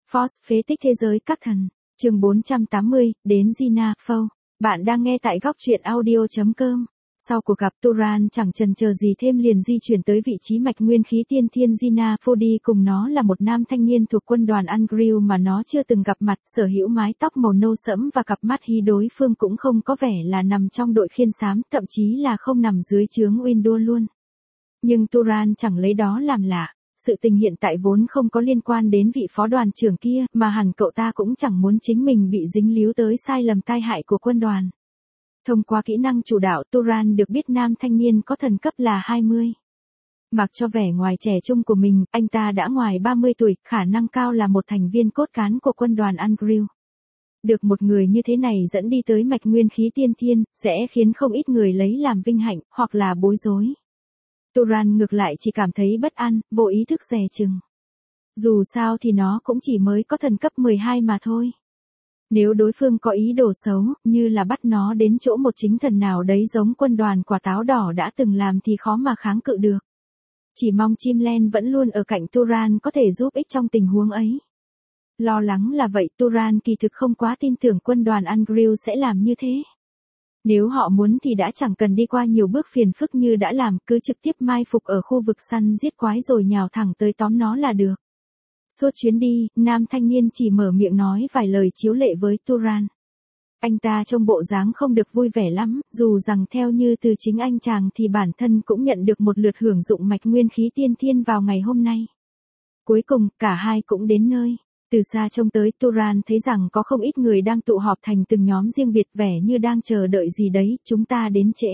Force phế tích thế giới các thần. Chương 480, đến Gina Phâu. Bạn đang nghe tại góc truyện audio.com. Sau cuộc gặp, Turan chẳng chần chờ gì thêm liền di chuyển tới vị trí mạch nguyên khí tiên thiên Gina Phâu, đi cùng nó là một nam thanh niên thuộc quân đoàn Andrew mà nó chưa từng gặp mặt, sở hữu mái tóc màu nâu sẫm và cặp mắt hi, đối phương cũng không có vẻ là nằm trong đội khiên xám, thậm chí là không nằm dưới trướng Windu luôn. Nhưng Turan chẳng lấy đó làm lạ. Sự tình hiện tại vốn không có liên quan đến vị phó đoàn trưởng kia, mà hẳn cậu ta cũng chẳng muốn chính mình bị dính líu tới sai lầm tai hại của quân đoàn. Thông qua kỹ năng chủ đạo, Turan được biết nam thanh niên có thần cấp là 20. Mặc cho vẻ ngoài trẻ trung của mình, anh ta đã ngoài 30 tuổi, khả năng cao là một thành viên cốt cán của quân đoàn Andrew. Được một người như thế này dẫn đi tới mạch nguyên khí tiên thiên, sẽ khiến không ít người lấy làm vinh hạnh, hoặc là bối rối. Turan ngược lại chỉ cảm thấy bất an, vô ý thức dè chừng. Dù sao thì nó cũng chỉ mới có thần cấp 12 mà thôi. Nếu đối phương có ý đồ xấu, như là bắt nó đến chỗ một chính thần nào đấy giống quân đoàn quả táo đỏ đã từng làm thì khó mà kháng cự được. Chỉ mong chim len vẫn luôn ở cạnh Turan có thể giúp ích trong tình huống ấy. Lo lắng là vậy, Turan kỳ thực không quá tin tưởng quân đoàn Andrew sẽ làm như thế. Nếu họ muốn thì đã chẳng cần đi qua nhiều bước phiền phức như đã làm, cứ trực tiếp mai phục ở khu vực săn giết quái rồi nhào thẳng tới tóm nó là được. Suốt chuyến đi, nam thanh niên chỉ mở miệng nói vài lời chiếu lệ với Turan. Anh ta trông bộ dáng không được vui vẻ lắm, dù rằng theo như từ chính anh chàng thì bản thân cũng nhận được một lượt hưởng dụng mạch nguyên khí tiên thiên vào ngày hôm nay. Cuối cùng, cả hai cũng đến nơi. Từ xa trông tới, Turan thấy rằng có không ít người đang tụ họp thành từng nhóm riêng biệt, vẻ như đang chờ đợi gì đấy, chúng ta đến trễ.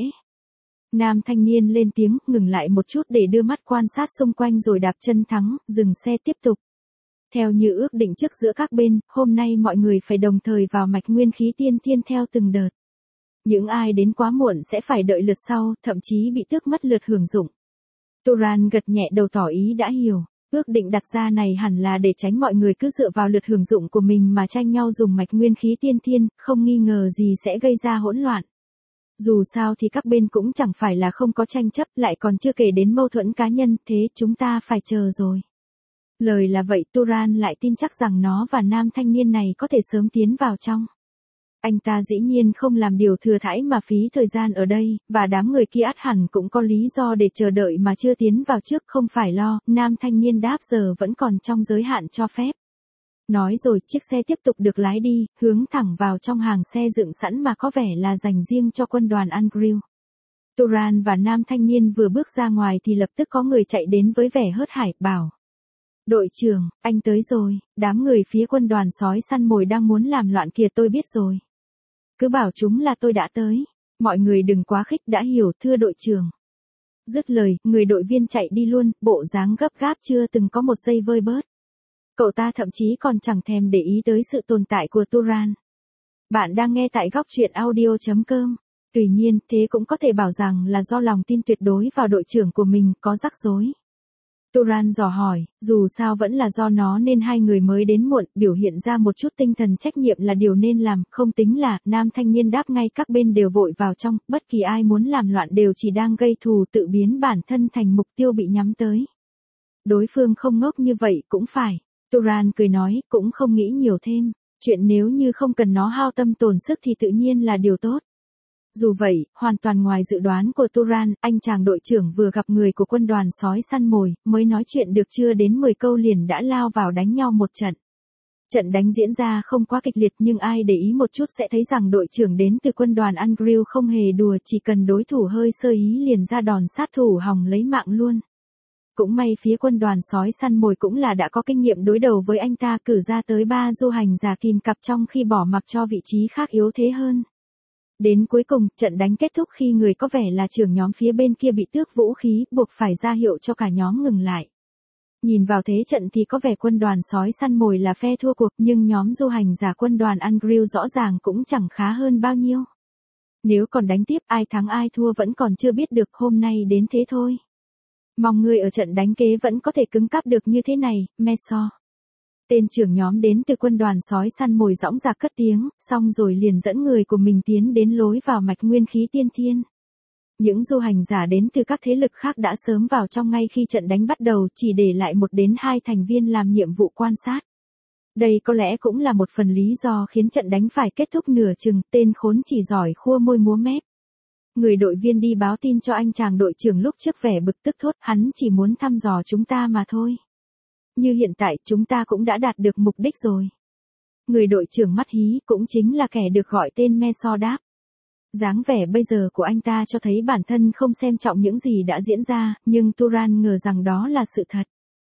Nam thanh niên lên tiếng, ngừng lại một chút để đưa mắt quan sát xung quanh rồi đạp chân thắng, dừng xe tiếp tục. Theo như ước định trước giữa các bên, hôm nay mọi người phải đồng thời vào mạch nguyên khí tiên thiên theo từng đợt. Những ai đến quá muộn sẽ phải đợi lượt sau, thậm chí bị tước mất lượt hưởng dụng. Turan gật nhẹ đầu tỏ ý đã hiểu. Ước định đặt ra này hẳn là để tránh mọi người cứ dựa vào lượt hưởng dụng của mình mà tranh nhau dùng mạch nguyên khí tiên thiên, không nghi ngờ gì sẽ gây ra hỗn loạn. Dù sao thì các bên cũng chẳng phải là không có tranh chấp, lại còn chưa kể đến mâu thuẫn cá nhân, thế chúng ta phải chờ rồi. Lời là vậy, Turan lại tin chắc rằng nó và nam thanh niên này có thể sớm tiến vào trong. Anh ta dĩ nhiên không làm điều thừa thãi mà phí thời gian ở đây, và đám người kia ắt hẳn cũng có lý do để chờ đợi mà chưa tiến vào trước, không phải lo, nam thanh niên đáp giờ vẫn còn trong giới hạn cho phép. Nói rồi, chiếc xe tiếp tục được lái đi, hướng thẳng vào trong hàng xe dựng sẵn mà có vẻ là dành riêng cho quân đoàn Andrew. Turan và nam thanh niên vừa bước ra ngoài thì lập tức có người chạy đến với vẻ hớt hải, bảo. Đội trưởng, anh tới rồi, đám người phía quân đoàn sói săn mồi đang muốn làm loạn kìa, tôi biết rồi. Cứ bảo chúng là tôi đã tới. Mọi người đừng quá khích, đã hiểu, thưa đội trưởng. Dứt lời, người đội viên chạy đi luôn, bộ dáng gấp gáp chưa từng có một giây vơi bớt. Cậu ta thậm chí còn chẳng thèm để ý tới sự tồn tại của Turan. Bạn đang nghe tại góc truyện audio.com. Tuy nhiên, thế cũng có thể bảo rằng là do lòng tin tuyệt đối vào đội trưởng của mình có rắc rối. Turan dò hỏi, dù sao vẫn là do nó nên hai người mới đến muộn, biểu hiện ra một chút tinh thần trách nhiệm là điều nên làm, không tính là, nam thanh niên đáp ngay, các bên đều vội vào trong, bất kỳ ai muốn làm loạn đều chỉ đang gây thù, tự biến bản thân thành mục tiêu bị nhắm tới. Đối phương không ngốc như vậy cũng phải. Turan cười nói, cũng không nghĩ nhiều thêm, chuyện nếu như không cần nó hao tâm tổn sức thì tự nhiên là điều tốt. Dù vậy, hoàn toàn ngoài dự đoán của Turan, anh chàng đội trưởng vừa gặp người của quân đoàn sói săn mồi, mới nói chuyện được chưa đến 10 câu liền đã lao vào đánh nhau một trận. Trận đánh diễn ra không quá kịch liệt, nhưng ai để ý một chút sẽ thấy rằng đội trưởng đến từ quân đoàn Andrew không hề đùa, chỉ cần đối thủ hơi sơ ý liền ra đòn sát thủ hòng lấy mạng luôn. Cũng may phía quân đoàn sói săn mồi cũng là đã có kinh nghiệm đối đầu với anh ta, cử ra tới 3 du hành giả kìm cặp trong khi bỏ mặc cho vị trí khác yếu thế hơn. Đến cuối cùng, trận đánh kết thúc khi người có vẻ là trưởng nhóm phía bên kia bị tước vũ khí, buộc phải ra hiệu cho cả nhóm ngừng lại. Nhìn vào thế trận thì có vẻ quân đoàn sói săn mồi là phe thua cuộc, nhưng nhóm du hành giả quân đoàn Andrew rõ ràng cũng chẳng khá hơn bao nhiêu. Nếu còn đánh tiếp, ai thắng ai thua vẫn còn chưa biết được, hôm nay đến thế thôi. Mong người ở trận đánh kế vẫn có thể cứng cáp được như thế này, Meso. Tên trưởng nhóm đến từ quân đoàn sói săn mồi dõng dạc cất tiếng, xong rồi liền dẫn người của mình tiến đến lối vào mạch nguyên khí tiên thiên. Những du hành giả đến từ các thế lực khác đã sớm vào trong ngay khi trận đánh bắt đầu, chỉ để lại 1 đến 2 thành viên làm nhiệm vụ quan sát. Đây có lẽ cũng là một phần lý do khiến trận đánh phải kết thúc nửa chừng, tên khốn chỉ giỏi khua môi múa mép. Người đội viên đi báo tin cho anh chàng đội trưởng lúc trước vẻ bực tức thốt, hắn chỉ muốn thăm dò chúng ta mà thôi. Như hiện tại chúng ta cũng đã đạt được mục đích rồi. Người đội trưởng mắt hí cũng chính là kẻ được gọi tên Meso đáp. Dáng vẻ bây giờ của anh ta cho thấy bản thân không xem trọng những gì đã diễn ra, nhưng Turan ngờ rằng đó là sự thật.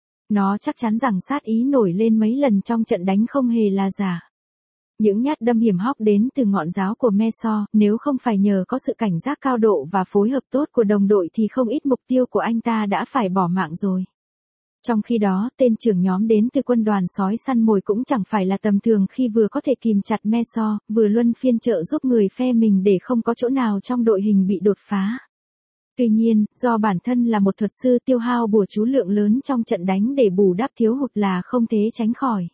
Nó chắc chắn rằng sát ý nổi lên mấy lần trong trận đánh không hề là giả. Những nhát đâm hiểm hóc đến từ ngọn giáo của Meso, nếu không phải nhờ có sự cảnh giác cao độ và phối hợp tốt của đồng đội thì không ít mục tiêu của anh ta đã phải bỏ mạng rồi. Trong khi đó, tên trưởng nhóm đến từ quân đoàn sói săn mồi cũng chẳng phải là tầm thường khi vừa có thể kìm chặt Meso, vừa luân phiên trợ giúp người phe mình để không có chỗ nào trong đội hình bị đột phá. Tuy nhiên, do bản thân là một thuật sư tiêu hao bùa chú lượng lớn trong trận đánh để bù đắp thiếu hụt là không thể tránh khỏi.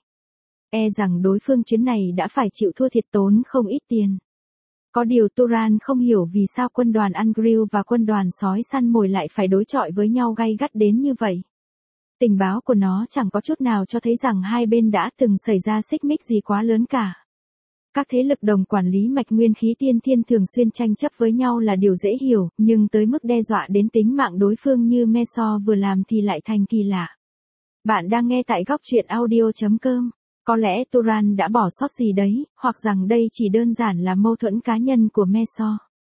E rằng đối phương chuyến này đã phải chịu thua thiệt tốn không ít tiền. Có điều Turan không hiểu vì sao quân đoàn Angrill và quân đoàn sói săn mồi lại phải đối chọi với nhau gay gắt đến như vậy. Tình báo của nó chẳng có chút nào cho thấy rằng hai bên đã từng xảy ra xích mích gì quá lớn cả. Các thế lực đồng quản lý mạch nguyên khí tiên thiên thường xuyên tranh chấp với nhau là điều dễ hiểu, nhưng tới mức đe dọa đến tính mạng đối phương như Meso vừa làm thì lại thành kỳ lạ. Bạn đang nghe tại góc truyện audio.com. Có lẽ Turan đã bỏ sót gì đấy, hoặc rằng đây chỉ đơn giản là mâu thuẫn cá nhân của Meso.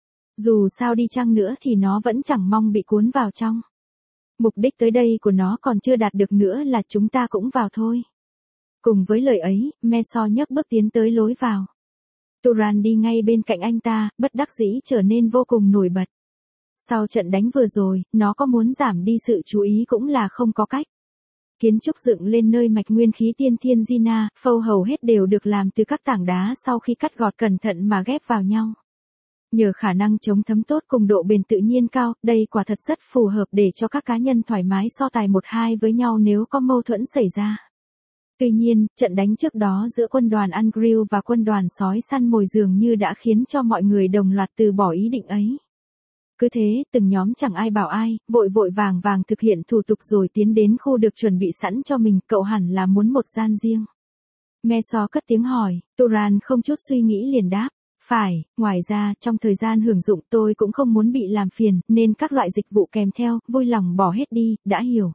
Dù sao đi chăng nữa thì nó vẫn chẳng mong bị cuốn vào trong. Mục đích tới đây của nó còn chưa đạt được nữa là chúng ta cũng vào thôi. Cùng với lời ấy, Meso nhấc bước tiến tới lối vào. Turan đi ngay bên cạnh anh ta, bất đắc dĩ trở nên vô cùng nổi bật. Sau trận đánh vừa rồi, nó có muốn giảm đi sự chú ý cũng là không có cách. Kiến trúc dựng lên nơi mạch nguyên khí tiên thiên Zina, phâu hầu hết đều được làm từ các tảng đá sau khi cắt gọt cẩn thận mà ghép vào nhau. Nhờ khả năng chống thấm tốt cùng độ bền tự nhiên cao, đây quả thật rất phù hợp để cho các cá nhân thoải mái so tài một hai với nhau nếu có mâu thuẫn xảy ra. Tuy nhiên, trận đánh trước đó giữa quân đoàn Angrill và quân đoàn sói săn mồi dường như đã khiến cho mọi người đồng loạt từ bỏ ý định ấy. Cứ thế, từng nhóm chẳng ai bảo ai, vội vội vàng vàng thực hiện thủ tục rồi tiến đến khu được chuẩn bị sẵn cho mình, cậu hẳn là muốn một gian riêng. Meso cất tiếng hỏi, Turan không chút suy nghĩ liền đáp. Phải, ngoài ra, trong thời gian hưởng dụng tôi cũng không muốn bị làm phiền, nên các loại dịch vụ kèm theo, vui lòng bỏ hết đi, đã hiểu.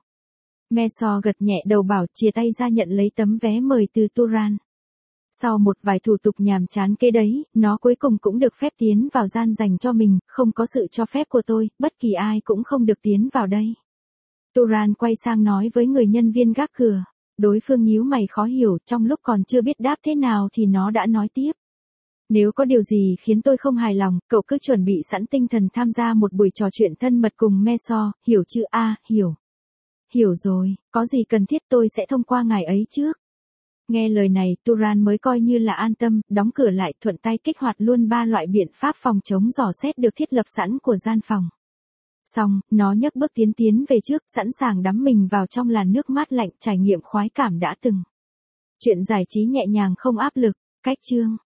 Meso gật nhẹ đầu bảo chia tay ra nhận lấy tấm vé mời từ Turan. Sau một vài thủ tục nhàm chán kế đấy, nó cuối cùng cũng được phép tiến vào gian dành cho mình, không có sự cho phép của tôi, bất kỳ ai cũng không được tiến vào đây. Turan quay sang nói với người nhân viên gác cửa. Đối phương nhíu mày khó hiểu, trong lúc còn chưa biết đáp thế nào thì nó đã nói tiếp. Nếu có điều gì khiến tôi không hài lòng, cậu cứ chuẩn bị sẵn tinh thần tham gia một buổi trò chuyện thân mật cùng Meso, hiểu chứ? Hiểu. Hiểu rồi, có gì cần thiết tôi sẽ thông qua ngài ấy trước. Nghe lời này, Turan mới coi như là an tâm, đóng cửa lại, thuận tay kích hoạt luôn 3 loại biện pháp phòng chống dò xét được thiết lập sẵn của gian phòng. Xong, nó nhấc bước tiến về trước, sẵn sàng đắm mình vào trong làn nước mát lạnh, trải nghiệm khoái cảm đã từng. Chuyện giải trí nhẹ nhàng không áp lực, cách chương.